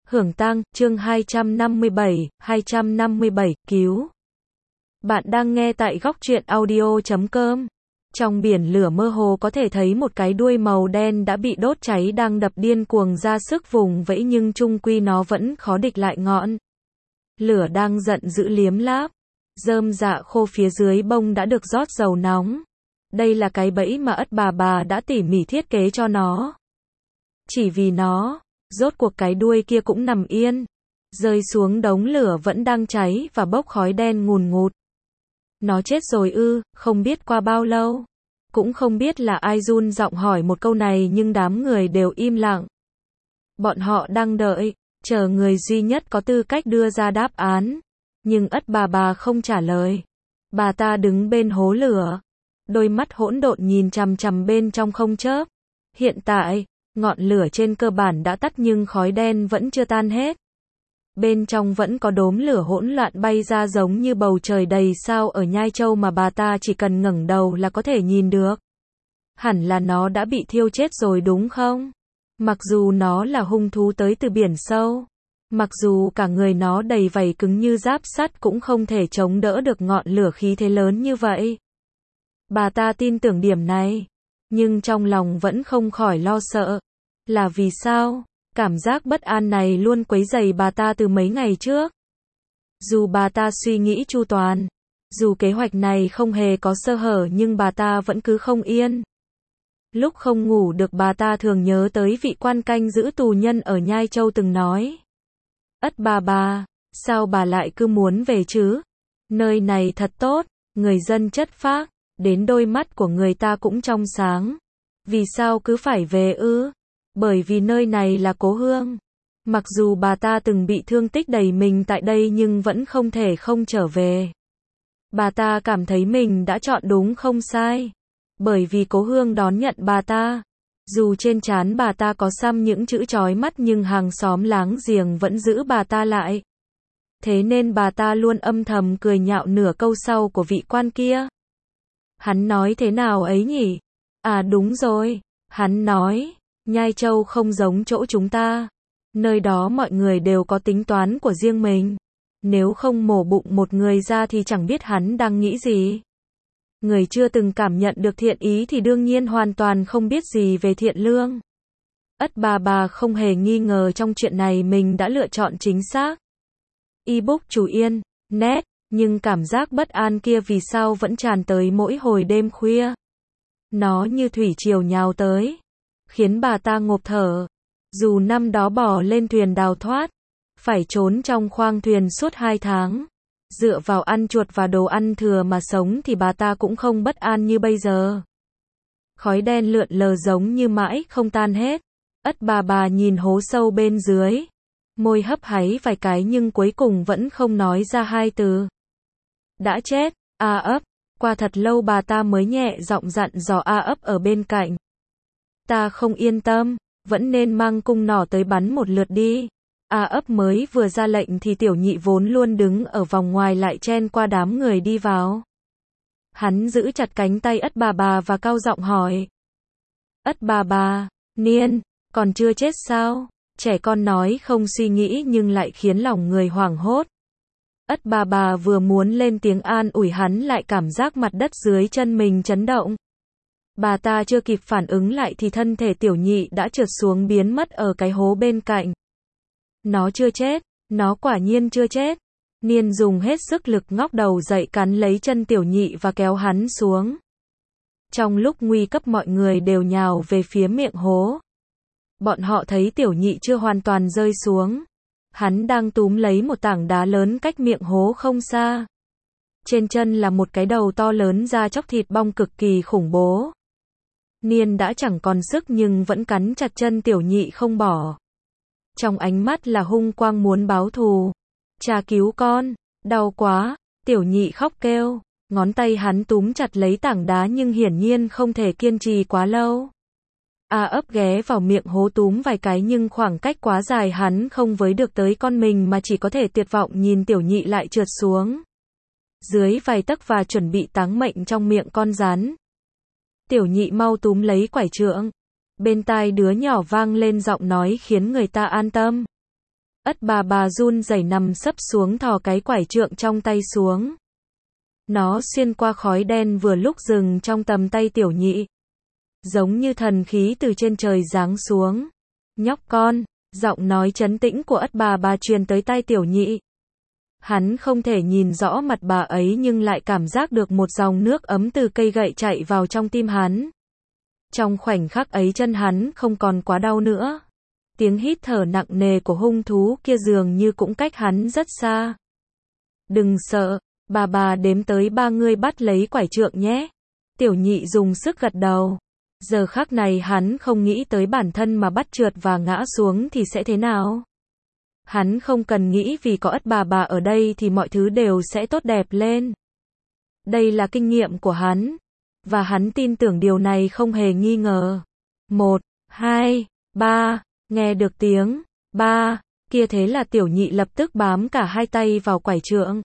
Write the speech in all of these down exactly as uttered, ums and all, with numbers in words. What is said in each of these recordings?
Hưởng tang, chương hai trăm năm mươi bảy, hai trăm năm mươi bảy, cứu. Bạn đang nghe tại góc truyện audio chấm com. Trong biển lửa mơ hồ có thể thấy một cái đuôi màu đen đã bị đốt cháy đang đập điên cuồng ra sức vùng vẫy nhưng chung quy nó vẫn khó địch lại ngọn lửa đang giận dữ liếm láp. Rơm dạ khô phía dưới bông đã được rót dầu nóng. Đây là cái bẫy mà Ất bà bà đã tỉ mỉ thiết kế cho nó. Chỉ vì nó, rốt cuộc cái đuôi kia cũng nằm yên, rơi xuống đống lửa vẫn đang cháy và bốc khói đen ngùn ngụt. Nó chết rồi ư? Không biết qua bao lâu. Cũng không biết là ai run giọng hỏi một câu này nhưng đám người đều im lặng. Bọn họ đang đợi, chờ người duy nhất có tư cách đưa ra đáp án. Nhưng Ất bà bà không trả lời. Bà ta đứng bên hố lửa, đôi mắt hỗn độn nhìn chằm chằm bên trong không chớp. Hiện tại, ngọn lửa trên cơ bản đã tắt nhưng khói đen vẫn chưa tan hết. Bên trong vẫn có đốm lửa hỗn loạn bay ra giống như bầu trời đầy sao ở Nhai Châu mà bà ta chỉ cần ngẩng đầu là có thể nhìn được. Hẳn là nó đã bị thiêu chết rồi đúng không? Mặc dù nó là hung thú tới từ biển sâu, mặc dù cả người nó đầy vảy cứng như giáp sắt cũng không thể chống đỡ được ngọn lửa khí thế lớn như vậy. Bà ta tin tưởng điểm này, nhưng trong lòng vẫn không khỏi lo sợ. Là vì sao? Cảm giác bất an này luôn quấy rầy bà ta từ mấy ngày trước. Dù bà ta suy nghĩ chu toàn, dù kế hoạch này không hề có sơ hở nhưng bà ta vẫn cứ không yên. Lúc không ngủ được bà ta thường nhớ tới vị quan canh giữ tù nhân ở Nhai Châu từng nói. Ất bà bà, sao bà lại cứ muốn về chứ? Nơi này thật tốt, người dân chất phác, đến đôi mắt của người ta cũng trong sáng. Vì sao cứ phải về ư? Bởi vì nơi này là cố hương. Mặc dù bà ta từng bị thương tích đầy mình tại đây nhưng vẫn không thể không trở về. Bà ta cảm thấy mình đã chọn đúng không sai. Bởi vì cố hương đón nhận bà ta. Dù trên trán bà ta có xăm những chữ chói mắt nhưng hàng xóm láng giềng vẫn giữ bà ta lại. Thế nên bà ta luôn âm thầm cười nhạo nửa câu sau của vị quan kia. Hắn nói thế nào ấy nhỉ? À đúng rồi, hắn nói, Nhai Châu không giống chỗ chúng ta. Nơi đó mọi người đều có tính toán của riêng mình. Nếu không mổ bụng một người ra thì chẳng biết hắn đang nghĩ gì. Người chưa từng cảm nhận được thiện ý thì đương nhiên hoàn toàn không biết gì về thiện lương. Ất bà bà không hề nghi ngờ trong chuyện này mình đã lựa chọn chính xác. Ebook chủ yên, nét, nhưng cảm giác bất an kia vì sao vẫn tràn tới mỗi hồi đêm khuya. Nó như thủy triều nhào tới, khiến bà ta ngộp thở. Dù năm đó bỏ lên thuyền đào thoát, phải trốn trong khoang thuyền suốt hai tháng, dựa vào ăn chuột và đồ ăn thừa mà sống thì bà ta cũng không bất an như bây giờ. Khói đen lượn lờ giống như mãi không tan hết. Ất bà bà nhìn hố sâu bên dưới, môi hấp háy vài cái nhưng cuối cùng vẫn không nói ra hai từ. Đã chết, A ấp. Qua thật lâu bà ta mới nhẹ giọng dặn dò A ấp ở bên cạnh. Ta không yên tâm, vẫn nên mang cung nỏ tới bắn một lượt đi. A ấp mới vừa ra lệnh thì tiểu nhị vốn luôn đứng ở vòng ngoài lại chen qua đám người đi vào. Hắn giữ chặt cánh tay Ất bà bà và cao giọng hỏi. Ất bà bà, Niên, còn chưa chết sao? Trẻ con nói không suy nghĩ nhưng lại khiến lòng người hoảng hốt. Ất bà bà vừa muốn lên tiếng an ủi hắn lại cảm giác mặt đất dưới chân mình chấn động. Bà ta chưa kịp phản ứng lại thì thân thể tiểu nhị đã trượt xuống biến mất ở cái hố bên cạnh. Nó chưa chết, nó quả nhiên chưa chết. Niên dùng hết sức lực ngóc đầu dậy cắn lấy chân tiểu nhị và kéo hắn xuống. Trong lúc nguy cấp mọi người đều nhào về phía miệng hố. Bọn họ thấy tiểu nhị chưa hoàn toàn rơi xuống. Hắn đang túm lấy một tảng đá lớn cách miệng hố không xa. Trên chân là một cái đầu to lớn da chóc thịt bong cực kỳ khủng bố. Niên đã chẳng còn sức nhưng vẫn cắn chặt chân tiểu nhị không bỏ. Trong ánh mắt là hung quang muốn báo thù. Cha cứu con, đau quá, tiểu nhị khóc kêu. Ngón tay hắn túm chặt lấy tảng đá nhưng hiển nhiên không thể kiên trì quá lâu. A ấp ghé vào miệng hố túm vài cái nhưng khoảng cách quá dài hắn không với được tới con mình mà chỉ có thể tuyệt vọng nhìn tiểu nhị lại trượt xuống. Dưới vài tấc và chuẩn bị táng mệnh trong miệng con rắn. Tiểu nhị mau túm lấy quải trượng. Bên tai đứa nhỏ vang lên giọng nói khiến người ta an tâm. Ất bà bà run rẩy nằm sấp xuống thò cái quải trượng trong tay xuống. Nó xuyên qua khói đen vừa lúc dừng trong tầm tay tiểu nhị. Giống như thần khí từ trên trời giáng xuống. Nhóc con, giọng nói trấn tĩnh của Ất bà bà truyền tới tai tiểu nhị. Hắn không thể nhìn rõ mặt bà ấy nhưng lại cảm giác được một dòng nước ấm từ cây gậy chạy vào trong tim hắn. Trong khoảnh khắc ấy chân hắn không còn quá đau nữa. Tiếng hít thở nặng nề của hung thú kia dường như cũng cách hắn rất xa. Đừng sợ, bà bà đếm tới ba ngươi bắt lấy quải trượng nhé. Tiểu nhị dùng sức gật đầu. Giờ khắc này hắn không nghĩ tới bản thân mà bắt trượt và ngã xuống thì sẽ thế nào. Hắn không cần nghĩ vì có Ất bà bà ở đây thì mọi thứ đều sẽ tốt đẹp lên. Đây là kinh nghiệm của hắn. Và hắn tin tưởng điều này không hề nghi ngờ. Một, hai, ba, nghe được tiếng, ba, kia thế là tiểu nhị lập tức bám cả hai tay vào quải trượng.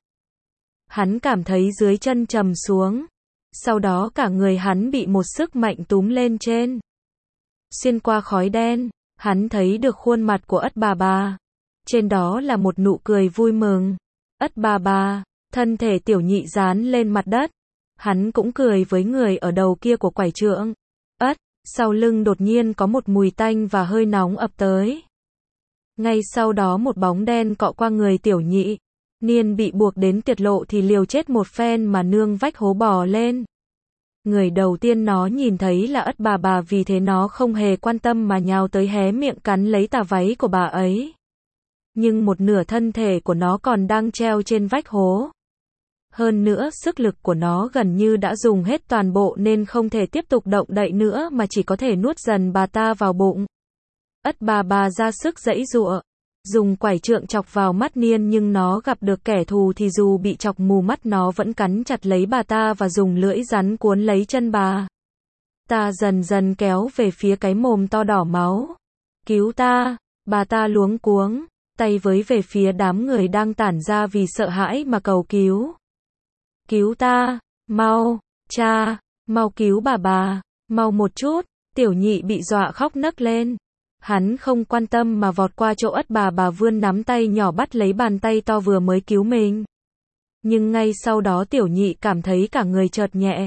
Hắn cảm thấy dưới chân trầm xuống. Sau đó cả người hắn bị một sức mạnh túm lên trên. Xuyên qua khói đen, hắn thấy được khuôn mặt của Ất bà bà. Trên đó là một nụ cười vui mừng. Ất bà bà, thân thể tiểu nhị dán lên mặt đất. Hắn cũng cười với người ở đầu kia của quải trượng. Ất, sau lưng đột nhiên có một mùi tanh và hơi nóng ập tới. Ngay sau đó một bóng đen cọ qua người tiểu nhị. Niên bị buộc đến tuyệt lộ thì liều chết một phen mà nương vách hố bò lên. Người đầu tiên nó nhìn thấy là Ất bà bà, vì thế nó không hề quan tâm mà nhào tới hé miệng cắn lấy tà váy của bà ấy. Nhưng một nửa thân thể của nó còn đang treo trên vách hố. Hơn nữa sức lực của nó gần như đã dùng hết toàn bộ nên không thể tiếp tục động đậy nữa mà chỉ có thể nuốt dần bà ta vào bụng. Ất bà bà ra sức giãy giụa, dùng quải trượng chọc vào mắt Niên nhưng nó gặp được kẻ thù thì dù bị chọc mù mắt nó vẫn cắn chặt lấy bà ta và dùng lưỡi rắn cuốn lấy chân bà. Ta dần dần kéo về phía cái mồm to đỏ máu. Cứu ta, bà ta luống cuống, tay với về phía đám người đang tản ra vì sợ hãi mà cầu cứu. Cứu ta, mau, cha, mau cứu bà bà, mau một chút, tiểu nhị bị dọa khóc nấc lên. Hắn không quan tâm mà vọt qua chỗ Ất bà bà vươn nắm tay nhỏ bắt lấy bàn tay to vừa mới cứu mình. Nhưng ngay sau đó tiểu nhị cảm thấy cả người chợt nhẹ.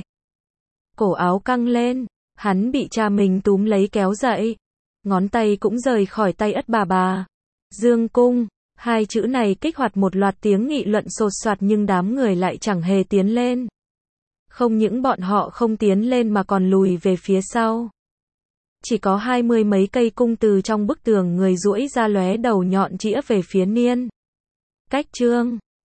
Cổ áo căng lên, hắn bị cha mình túm lấy kéo dậy. Ngón tay cũng rời khỏi tay Ất bà bà. Dương cung, hai chữ này kích hoạt một loạt tiếng nghị luận sột soạt nhưng đám người lại chẳng hề tiến lên. Không những bọn họ không tiến lên mà còn lùi về phía sau. Chỉ có hai mươi mấy cây cung từ trong bức tường người duỗi ra lóe đầu nhọn chĩa về phía Niên. Cách chương